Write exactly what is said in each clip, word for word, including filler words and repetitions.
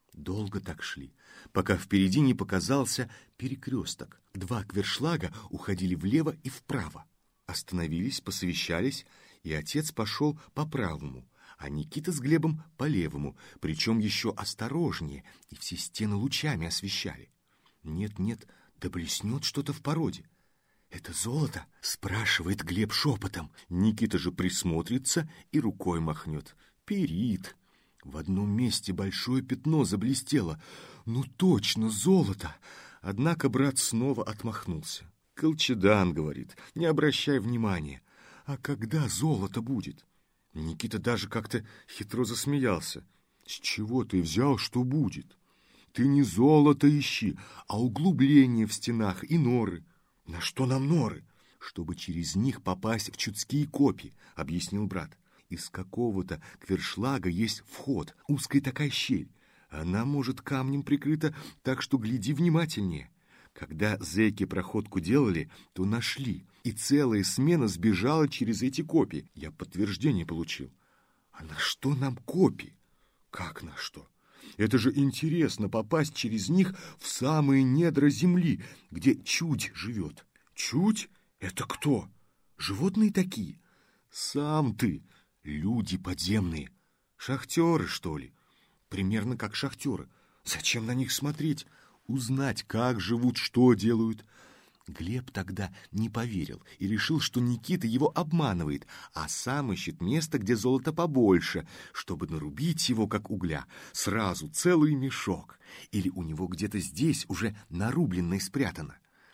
Долго так шли, пока впереди не показался перекресток. Два квершлага уходили влево и вправо. Остановились, посовещались, и отец пошел по правому, а Никита с Глебом по левому, причем еще осторожнее, и все стены лучами освещали. Нет-нет, да блеснет что-то в породе. «Это золото?» — спрашивает Глеб шепотом. Никита же присмотрится и рукой махнет. «Перит». В одном месте большое пятно заблестело. «Ну точно, золото!» Однако брат снова отмахнулся. «Колчедан, — говорит, — не обращай внимания. А когда золото будет?» Никита даже как-то хитро засмеялся. «С чего ты взял, что будет? Ты не золото ищи, а углубления в стенах и норы». «На что нам норы?» «Чтобы через них попасть в чудские копи», — объяснил брат. «Из какого-то квершлага есть вход, узкая такая щель. Она, может, камнем прикрыта, так что гляди внимательнее». Когда зэки проходку делали, то нашли, и целая смена сбежала через эти копи. Я подтверждение получил. «А на что нам копи?» «Как на что? Это же интересно попасть через них в самые недра земли, где чудь живет». «Чудь? Это кто? Животные такие?» «Сам ты. Люди подземные. Шахтеры, что ли?» «Примерно как шахтеры. Зачем на них смотреть? Узнать, как живут, что делают». Глеб тогда не поверил и решил, что Никита его обманывает, а сам ищет место, где золото побольше, чтобы нарубить его, как угля, сразу целый мешок. Или у него где-то здесь уже нарубленное спрятано.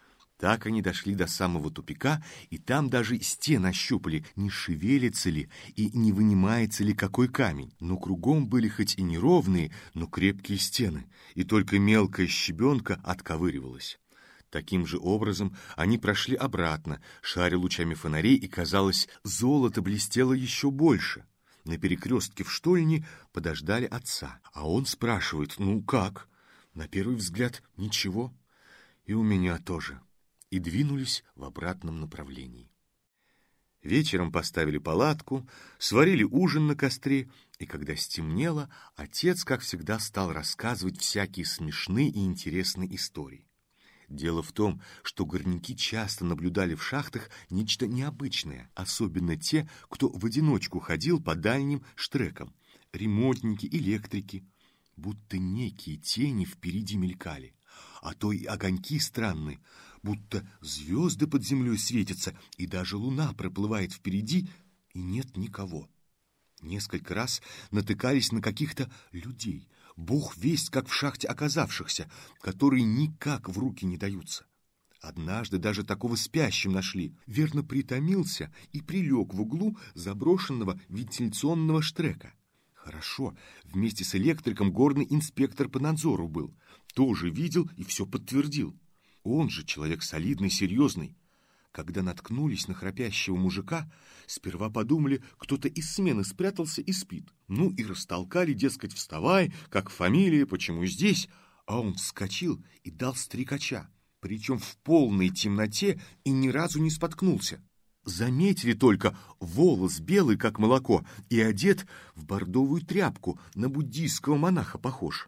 Так они дошли до самого тупика, и там даже стены ощупали, не шевелится ли и не вынимается ли какой камень. Но кругом были хоть и неровные, но крепкие стены, и только мелкая щебенка отковыривалась. Таким же образом они прошли обратно, шаря лучами фонарей, и, казалось, золото блестело еще больше. На перекрестке в штольне подождали отца, а он спрашивает: «Ну как?» На первый взгляд ничего. И у меня тоже. И двинулись в обратном направлении. Вечером поставили палатку, сварили ужин на костре, и когда стемнело, отец, как всегда, стал рассказывать всякие смешные и интересные истории. Дело в том, что горняки часто наблюдали в шахтах нечто необычное, особенно те, кто в одиночку ходил по дальним штрекам, ремонтники, электрики, будто некие тени впереди мелькали, а то и огоньки странные, будто звезды под землей светятся, и даже луна проплывает впереди, и нет никого. Несколько раз натыкались на каких-то людей, бог весть как в шахте оказавшихся, которые никак в руки не даются. Однажды даже такого спящим нашли, верно притомился и прилег в углу заброшенного вентиляционного штрека. Хорошо, вместе с электриком горный инспектор по надзору был, тоже видел и все подтвердил. Он же человек солидный, серьезный. Когда наткнулись на храпящего мужика, сперва подумали, кто-то из смены спрятался и спит. Ну и растолкали, дескать, вставай, как фамилия, почему здесь? А он вскочил и дал стрекача, причем в полной темноте, и ни разу не споткнулся. Заметили только, волос белый, как молоко, и одет в бордовую тряпку, на буддийского монаха похож.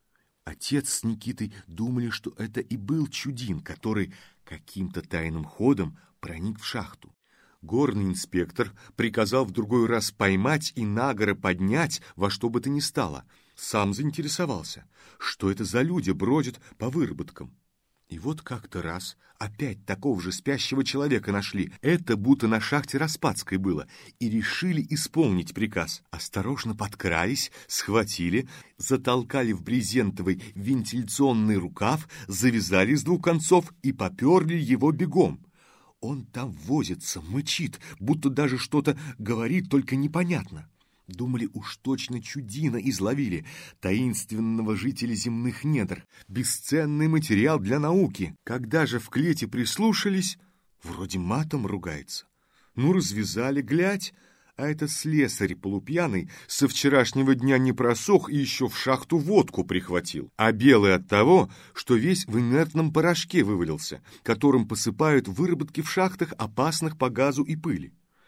Отец с Никитой думали, что это и был чудин, который каким-то тайным ходом проник в шахту. Горный инспектор приказал в другой раз поймать и на горы поднять во что бы то ни стало. Сам заинтересовался, что это за люди бродят по выработкам. И вот как-то раз опять такого же спящего человека нашли. Это будто на шахте Распадской было. И решили исполнить приказ. Осторожно подкрались, схватили, затолкали в брезентовый вентиляционный рукав, завязали с двух концов и поперли его бегом. Он там возится, мычит, будто даже что-то говорит, только непонятно. Думали, уж точно чудина изловили, таинственного жителя земных недр, бесценный материал для науки. Когда же в клете прислушались, вроде матом ругается. Ну, развязали, глядь, а это слесарь полупьяный со вчерашнего дня не просох и еще в шахту водку прихватил, а белый от того, что весь в инертном порошке вывалился, которым посыпают выработки в шахтах, опасных по газу и пыли.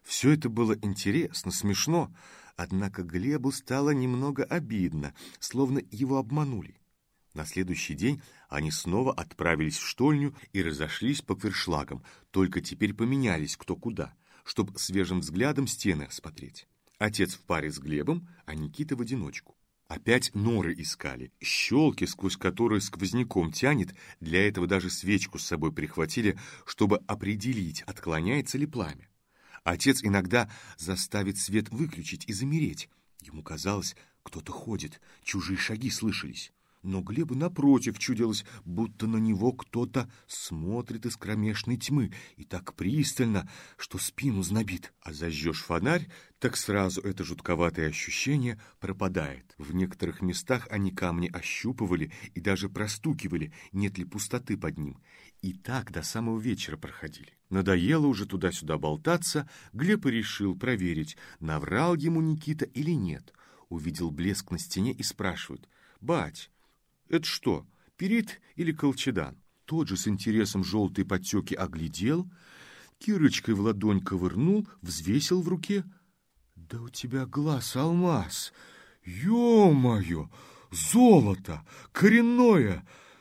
Все это было интересно, смешно, однако Глебу стало немного обидно, словно его обманули. На следующий день они снова отправились в штольню и разошлись по квершлагам, только теперь поменялись кто куда, чтобы свежим взглядом стены осмотреть. Отец в паре с Глебом, а Никита в одиночку. Опять норы искали, щелки, сквозь которые сквозняком тянет, для этого даже свечку с собой прихватили, чтобы определить, отклоняется ли пламя. Отец иногда заставит свет выключить и замереть. Ему казалось, кто-то ходит, чужие шаги слышались. Но Глебу, напротив, чудилось, будто на него кто-то смотрит из кромешной тьмы и так пристально, что спину знобит. А зажжешь фонарь, так сразу это жутковатое ощущение пропадает. В некоторых местах они камни ощупывали и даже простукивали, нет ли пустоты под ним. И так до самого вечера проходили. Надоело уже туда-сюда болтаться, Глеб и решил проверить, наврал ему Никита или нет. Увидел блеск на стене и спрашивает: «Бать, это что, перит или колчедан?» Тот же с интересом желтые подтеки оглядел, кирочкой в ладонь ковырнул, взвесил в руке. «Да у тебя глаз алмаз! Ё-моё! Золото! Коренное!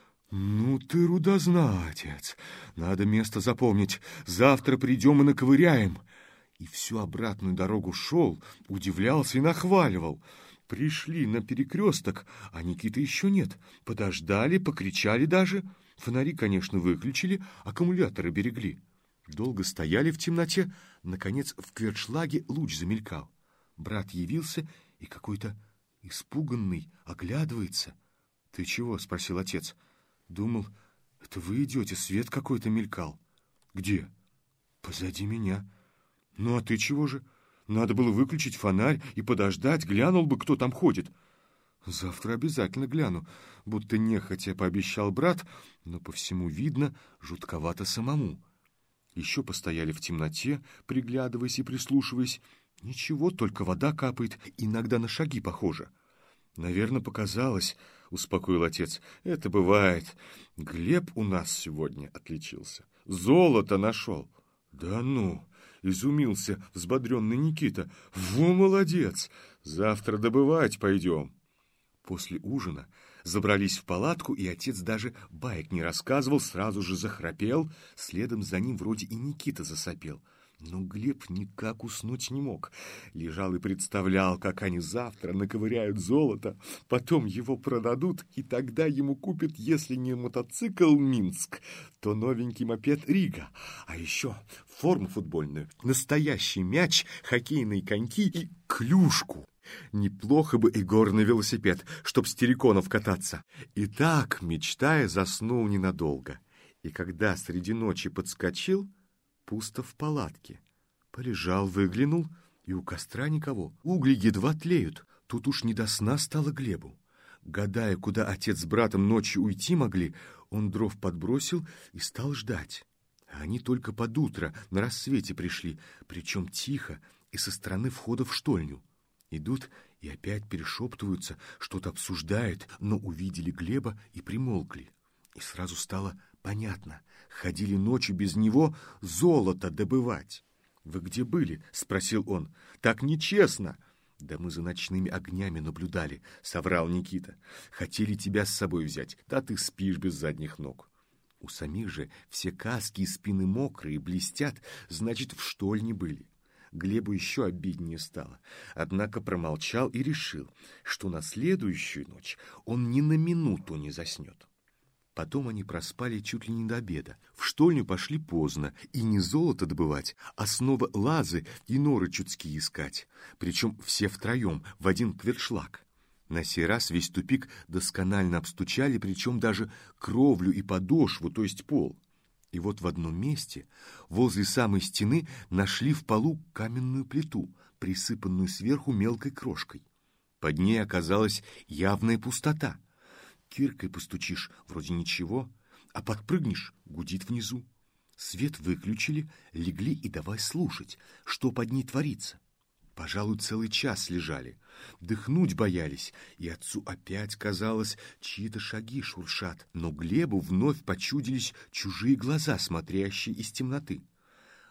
Ну ты рудознатец! Надо место запомнить, завтра придем и наковыряем!» И всю обратную дорогу шел, удивлялся и нахваливал. Пришли на перекресток, а Никиты еще нет. Подождали, покричали даже. Фонари, конечно, выключили, аккумуляторы берегли. Долго стояли в темноте. Наконец в квершлаге луч замелькал. Брат явился и какой-то испуганный оглядывается. «Ты чего?» — спросил отец. «Думал, это вы идете, свет какой-то мелькал». «Где?» «Позади меня». «Ну а ты чего же? Надо было выключить фонарь и подождать, глянул бы, кто там ходит». «Завтра обязательно гляну», будто нехотя пообещал брат, но по всему видно, жутковато самому. Еще постояли в темноте, приглядываясь и прислушиваясь. Ничего, только вода капает, иногда на шаги похоже. «Наверное, показалось», — успокоил отец. «Это бывает. Глеб у нас сегодня отличился. Золото нашел». «Да ну!» — изумился взбодренный Никита. «Во, молодец! Завтра добывать пойдем». После ужина забрались в палатку, и отец даже баек не рассказывал, сразу же захрапел, следом за ним вроде и Никита засопел. Но Глеб никак уснуть не мог. Лежал и представлял, как они завтра наковыряют золото, потом его продадут, и тогда ему купят, если не мотоцикл «Минск», то новенький мопед «Рига», а еще форму футбольную, настоящий мяч, хоккейные коньки и клюшку. Неплохо бы и горный велосипед, чтоб с терриконов кататься. И так, мечтая, заснул ненадолго. И когда среди ночи подскочил, пусто в палатке. Полежал, выглянул, и у костра никого. Угли едва тлеют. Тут уж не до сна стало Глебу. Гадая, куда отец с братом ночью уйти могли, он дров подбросил и стал ждать. А они только под утро на рассвете пришли, причем тихо и со стороны входа в штольню. Идут и опять перешептываются, что-то обсуждают, но увидели Глеба и примолкли. И сразу стало понятно. Ходили ночью без него золото добывать. «Вы где были?» — спросил он. «Так нечестно!» «Да мы за ночными огнями наблюдали», — соврал Никита. «Хотели тебя с собой взять, да ты спишь без задних ног». У самих же все каски и спины мокрые, блестят, значит, в штольне были. Глебу еще обиднее стало, однако промолчал и решил, что на следующую ночь он ни на минуту не заснет. Потом они проспали чуть ли не до обеда. В штольню пошли поздно, и не золото добывать, а снова лазы и норы чудские искать, причем все втроем, в один квершлаг. На сей раз весь тупик досконально обстучали, причем даже кровлю и подошву, то есть пол. И вот в одном месте, возле самой стены, нашли в полу каменную плиту, присыпанную сверху мелкой крошкой. Под ней оказалась явная пустота. Киркой постучишь, вроде ничего, а подпрыгнешь — гудит внизу. Свет выключили, легли и давай слушать, что под ней творится. Пожалуй, целый час лежали, дыхнуть боялись, и отцу опять казалось, чьи-то шаги шуршат, но Глебу вновь почудились чужие глаза, смотрящие из темноты.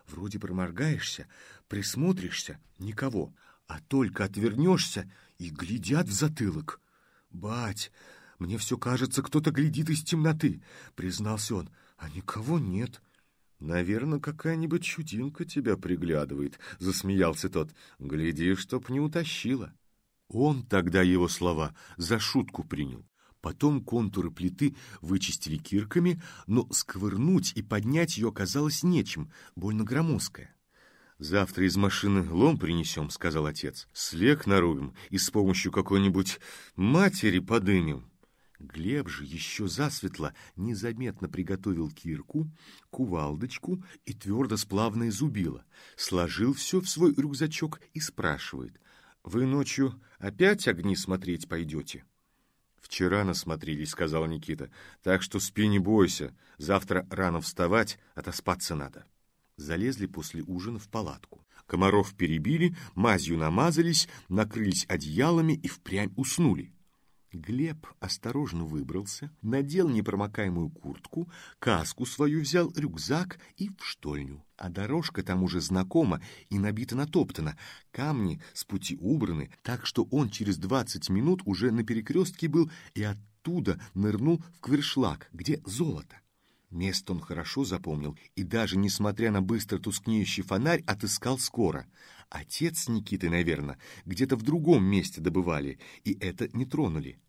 Вроде проморгаешься, присмотришься — никого, а только отвернешься и глядят в затылок. «Бать, мне все кажется, кто-то глядит из темноты», — признался он, — «а никого нет». «Наверное, какая-нибудь чудинка тебя приглядывает», — засмеялся тот. «Гляди, чтоб не утащила». Он тогда его слова за шутку принял. Потом контуры плиты вычистили кирками, но сковырнуть и поднять ее оказалось нечем, больно громоздкая. «Завтра из машины лом принесем», — сказал отец. «Слег нарубим и с помощью какой-нибудь матери подымем». Глеб же еще засветло незаметно приготовил кирку, кувалдочку и твердосплавное зубило, сложил все в свой рюкзачок и спрашивает: «Вы ночью опять огни смотреть пойдете?» «Вчера насмотрелись», — сказал Никита, «так что спи, не бойся, завтра рано вставать, отоспаться надо». Залезли после ужина в палатку. Комаров перебили, мазью намазались, накрылись одеялами и впрямь уснули. Глеб осторожно выбрался, надел непромокаемую куртку, каску свою взял, рюкзак и в штольню. А дорожка там уже знакома и набита-натоптана, камни с пути убраны, так что он через двадцать минут уже на перекрестке был и оттуда нырнул в квиршлаг, где золото. Место он хорошо запомнил и даже, несмотря на быстро тускнеющий фонарь, отыскал скоро. Отец с Никитой, наверное, где-то в другом месте добывали, и это не тронули.